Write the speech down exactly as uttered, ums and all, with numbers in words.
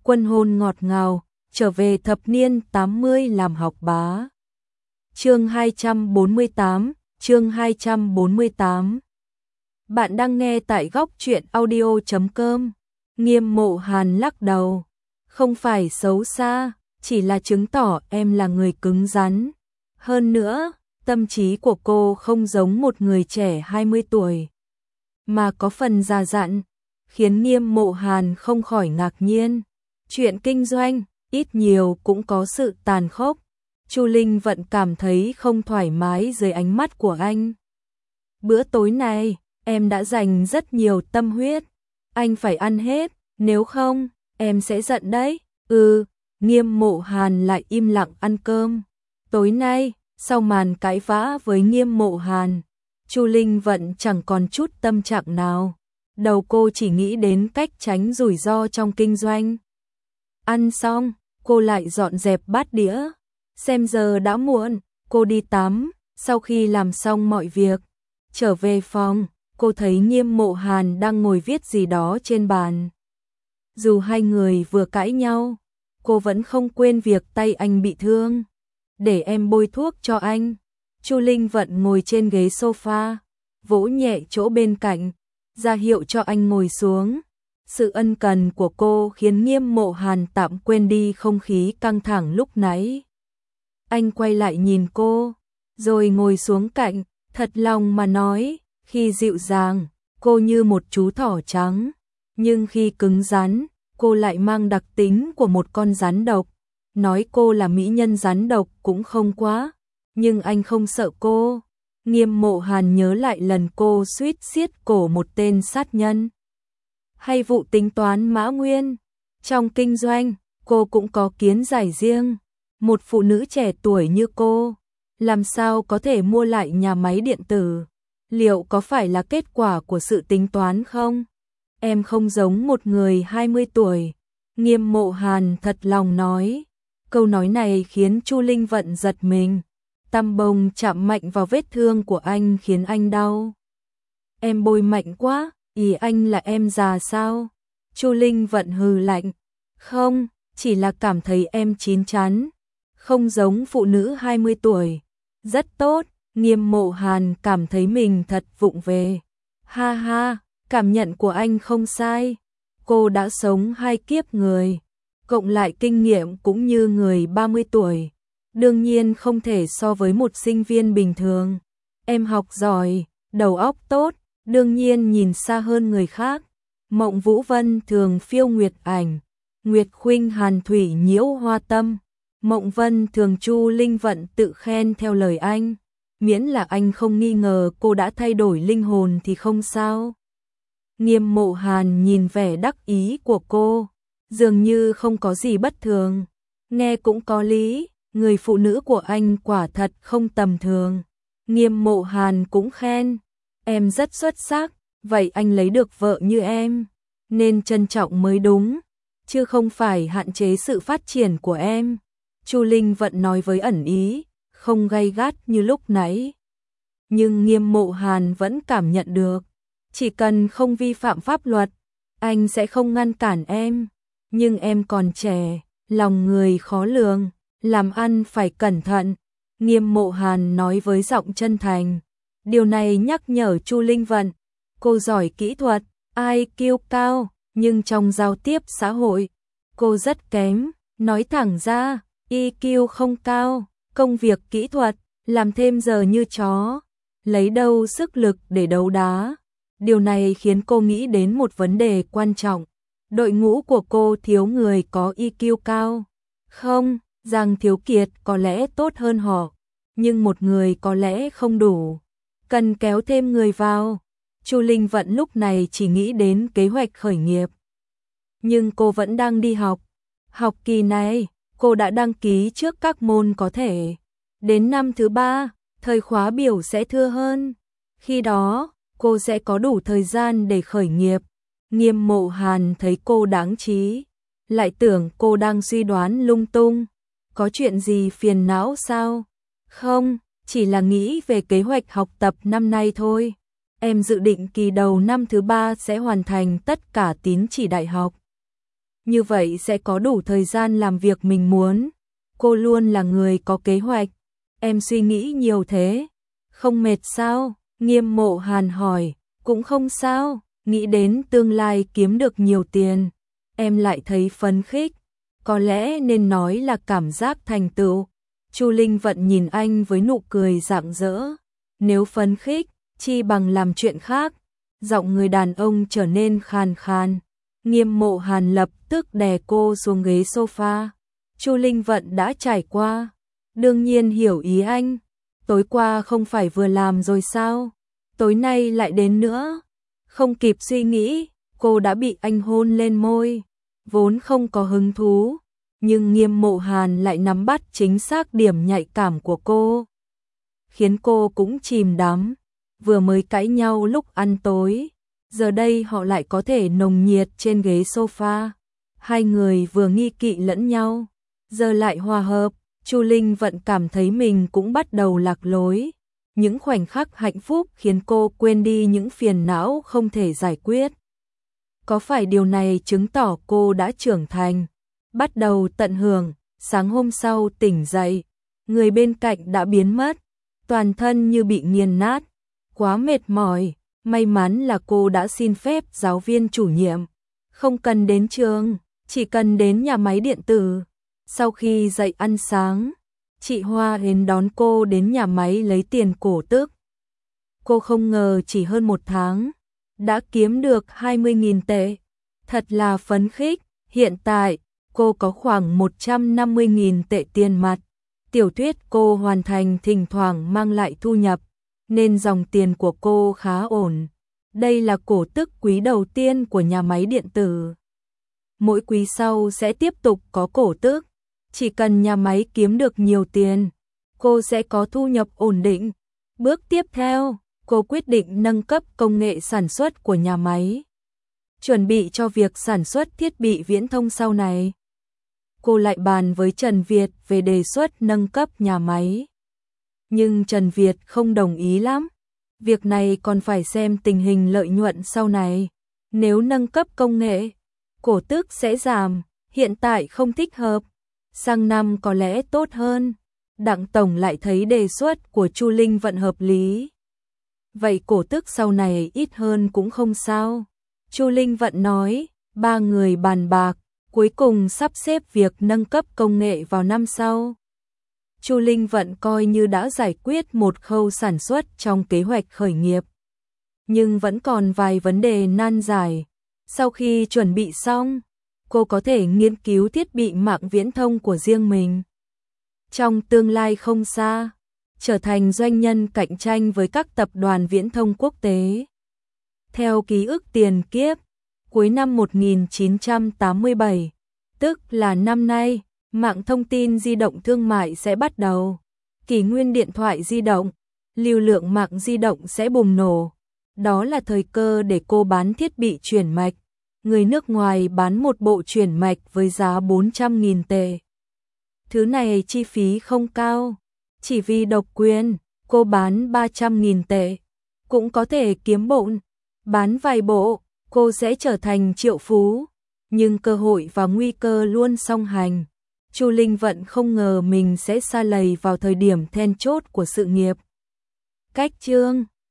Quân hôn ngọt ngào, trở về thập niên tám mươi làm học bá. Chương hai trăm bốn mươi tám, chương hai trăm bốn mươi tám. Bạn đang nghe tại góc truyện audio chấm com. Nghiêm Mộ Hàn lắc đầu, không phải xấu xa, chỉ là chứng tỏ em là người cứng rắn. Hơn nữa, tâm trí của cô không giống một người trẻ hai mươi tuổi, mà có phần già dặn, khiến Nghiêm Mộ Hàn không khỏi ngạc nhiên. Chuyện kinh doanh, ít nhiều cũng có sự tàn khốc. Chu Linh vẫn cảm thấy không thoải mái dưới ánh mắt của anh. Bữa tối này, em đã dành rất nhiều tâm huyết. Anh phải ăn hết, nếu không, em sẽ giận đấy. Ừ, Nghiêm Mộ Hàn lại im lặng ăn cơm. Tối nay, sau màn cãi vã với Nghiêm Mộ Hàn, Chu Linh vẫn chẳng còn chút tâm trạng nào. Đầu cô chỉ nghĩ đến cách tránh rủi ro trong kinh doanh. Ăn xong, cô lại dọn dẹp bát đĩa. Xem giờ đã muộn, cô đi tắm. Sau khi làm xong mọi việc, trở về phòng, cô thấy Nghiêm Mộ Hàn đang ngồi viết gì đó trên bàn. Dù hai người vừa cãi nhau, cô vẫn không quên việc tay anh bị thương. Để em bôi thuốc cho anh. Chu Linh vẫn ngồi trên ghế sofa, vỗ nhẹ chỗ bên cạnh, ra hiệu cho anh ngồi xuống. Sự ân cần của cô khiến Nghiêm Mộ Hàn tạm quên đi không khí căng thẳng lúc nãy. Anh quay lại nhìn cô, rồi ngồi xuống cạnh, thật lòng mà nói, khi dịu dàng, cô như một chú thỏ trắng, nhưng khi cứng rắn, cô lại mang đặc tính của một con rắn độc. Nói cô là mỹ nhân rắn độc cũng không quá, nhưng anh không sợ cô. Nghiêm Mộ Hàn nhớ lại lần cô suýt xiết cổ một tên sát nhân, hay vụ tính toán Mã Nguyên. Trong kinh doanh, cô cũng có kiến giải riêng. Một phụ nữ trẻ tuổi như cô, làm sao có thể mua lại nhà máy điện tử? Liệu có phải là kết quả của sự tính toán không? Em không giống một người hai mươi tuổi. Nghiêm Mộ Hàn thật lòng nói. Câu nói này khiến Chu Linh Vận giật mình. Tăm bông chạm mạnh vào vết thương của anh khiến anh đau. Em bôi mạnh quá, ý anh là em già sao? Chu Linh Vận hừ lạnh. Không, chỉ là cảm thấy em chín chắn, không giống phụ nữ hai mươi tuổi. Rất tốt, Nghiêm Mộ Hàn cảm thấy mình thật vụng về. Ha ha, cảm nhận của anh không sai. Cô đã sống hai kiếp người, cộng lại kinh nghiệm cũng như người ba mươi tuổi. Đương nhiên không thể so với một sinh viên bình thường. Em học giỏi, đầu óc tốt, đương nhiên nhìn xa hơn người khác. Mộng Vũ Vân thường phiêu nguyệt ảnh, Nguyệt Khuynh Hàn thủy nhiễu hoa tâm. Mộng Vân thường Chu Linh Vận tự khen theo lời anh. Miễn là anh không nghi ngờ cô đã thay đổi linh hồn thì không sao. Nghiêm Mộ Hàn nhìn vẻ đắc ý của cô, dường như không có gì bất thường. Nghe cũng có lý, người phụ nữ của anh quả thật không tầm thường. Nghiêm Mộ Hàn cũng khen, em rất xuất sắc, vậy anh lấy được vợ như em, nên trân trọng mới đúng, chứ không phải hạn chế sự phát triển của em. Chu Linh Vận nói với ẩn ý, không gay gắt như lúc nãy. Nhưng Nghiêm Mộ Hàn vẫn cảm nhận được, chỉ cần không vi phạm pháp luật, anh sẽ không ngăn cản em. Nhưng em còn trẻ, lòng người khó lường, làm ăn phải cẩn thận. Nghiêm Mộ Hàn nói với giọng chân thành. Điều này nhắc nhở Chu Linh Vận, cô giỏi kỹ thuật, i kiu cao, nhưng trong giao tiếp xã hội, cô rất kém. Nói thẳng ra, i kiu không cao, công việc kỹ thuật, làm thêm giờ như chó, lấy đâu sức lực để đấu đá. Điều này khiến cô nghĩ đến một vấn đề quan trọng. Đội ngũ của cô thiếu người có i kiu cao. Không, Giang Thiếu Kiệt có lẽ tốt hơn họ, nhưng một người có lẽ không đủ, cần kéo thêm người vào. Chu Linh Vận lúc này chỉ nghĩ đến kế hoạch khởi nghiệp. Nhưng cô vẫn đang đi học. Học kỳ này, cô đã đăng ký trước các môn có thể. Đến năm thứ ba, thời khóa biểu sẽ thưa hơn. Khi đó, cô sẽ có đủ thời gian để khởi nghiệp. Nghiêm Mộ Hàn thấy cô đáng trí, lại tưởng cô đang suy đoán lung tung. Có chuyện gì phiền não sao? Không, chỉ là nghĩ về kế hoạch học tập năm nay thôi. Em dự định kỳ đầu năm thứ ba sẽ hoàn thành tất cả tín chỉ đại học. như vậy sẽ có đủ thời gian làm việc mình muốn. Cô luôn là người có kế hoạch. Em suy nghĩ nhiều thế, không mệt sao? Nghiêm Mộ Hàn hỏi. Cũng không sao, nghĩ đến tương lai kiếm được nhiều tiền, em lại thấy phấn khích. Có lẽ nên nói là cảm giác thành tựu. Chu Linh Vận nhìn anh với nụ cười rạng rỡ. Nếu phấn khích, chi bằng làm chuyện khác. Giọng người đàn ông trở nên khàn khàn. Nghiêm Mộ Hàn lập tức đè cô xuống ghế sofa. Chu Linh Vận đã trải qua, đương nhiên hiểu ý anh. Tối qua không phải vừa làm rồi sao? Tối nay lại đến nữa. Không kịp suy nghĩ, cô đã bị anh hôn lên môi. Vốn không có hứng thú, nhưng Nghiêm Mộ Hàn lại nắm bắt chính xác điểm nhạy cảm của cô, khiến cô cũng chìm đắm. Vừa mới cãi nhau lúc ăn tối, giờ đây họ lại có thể nồng nhiệt trên ghế sofa. Hai người vừa nghi kỵ lẫn nhau, giờ lại hòa hợp. Chu Linh Vận cảm thấy mình cũng bắt đầu lạc lối. Những khoảnh khắc hạnh phúc khiến cô quên đi những phiền não không thể giải quyết. Có phải điều này chứng tỏ cô đã trưởng thành, bắt đầu tận hưởng? Sáng hôm sau tỉnh dậy, người bên cạnh đã biến mất, toàn thân như bị nghiền nát, quá mệt mỏi. May mắn là cô đã xin phép giáo viên chủ nhiệm, không cần đến trường, chỉ cần đến nhà máy điện tử. Sau khi dậy ăn sáng, chị Hoa đến đón cô đến nhà máy lấy tiền cổ tức. Cô không ngờ chỉ hơn một tháng đã kiếm được hai mươi nghìn tệ, thật là phấn khích. Hiện tại cô có khoảng một trăm năm mươi nghìn tệ tiền mặt. Tiểu thuyết cô hoàn thành thỉnh thoảng mang lại thu nhập, nên dòng tiền của cô khá ổn. Đây là cổ tức quý đầu tiên của nhà máy điện tử. Mỗi quý sau sẽ tiếp tục có cổ tức. Chỉ cần nhà máy kiếm được nhiều tiền, cô sẽ có thu nhập ổn định. Bước tiếp theo, cô quyết định nâng cấp công nghệ sản xuất của nhà máy, chuẩn bị cho việc sản xuất thiết bị viễn thông sau này. Cô lại bàn với Trần Việt về đề xuất nâng cấp nhà máy. Nhưng Trần Việt không đồng ý lắm. Việc này còn phải xem tình hình lợi nhuận sau này. Nếu nâng cấp công nghệ, cổ tức sẽ giảm, hiện tại không thích hợp. Sang năm có lẽ tốt hơn. Đặng Tổng lại thấy đề xuất của Chu Linh Vận hợp lý. Vậy cổ tức sau này ít hơn cũng không sao. Chu Linh Vận nói. Ba người bàn bạc, cuối cùng sắp xếp việc nâng cấp công nghệ vào năm sau. Chu Linh Vận coi như đã giải quyết một khâu sản xuất trong kế hoạch khởi nghiệp. Nhưng vẫn còn vài vấn đề nan giải. Sau khi chuẩn bị xong, cô có thể nghiên cứu thiết bị mạng viễn thông của riêng mình. Trong tương lai không xa, trở thành doanh nhân cạnh tranh với các tập đoàn viễn thông quốc tế. Theo ký ức tiền kiếp, cuối năm một nghìn chín trăm tám mươi bảy, tức là năm nay, mạng thông tin di động thương mại sẽ bắt đầu. Kỷ nguyên điện thoại di động, lưu lượng mạng di động sẽ bùng nổ. Đó là thời cơ để cô bán thiết bị chuyển mạch. Người nước ngoài bán một bộ chuyển mạch với giá bốn trăm nghìn tệ. Thứ này chi phí không cao, chỉ vì độc quyền, cô bán ba trăm nghìn tệ, cũng có thể kiếm bộn. Bán vài bộ, cô sẽ trở thành triệu phú. Nhưng cơ hội và nguy cơ luôn song hành. Chu Linh Vận không ngờ mình sẽ sa lầy vào thời điểm then chốt của sự nghiệp. Cách chương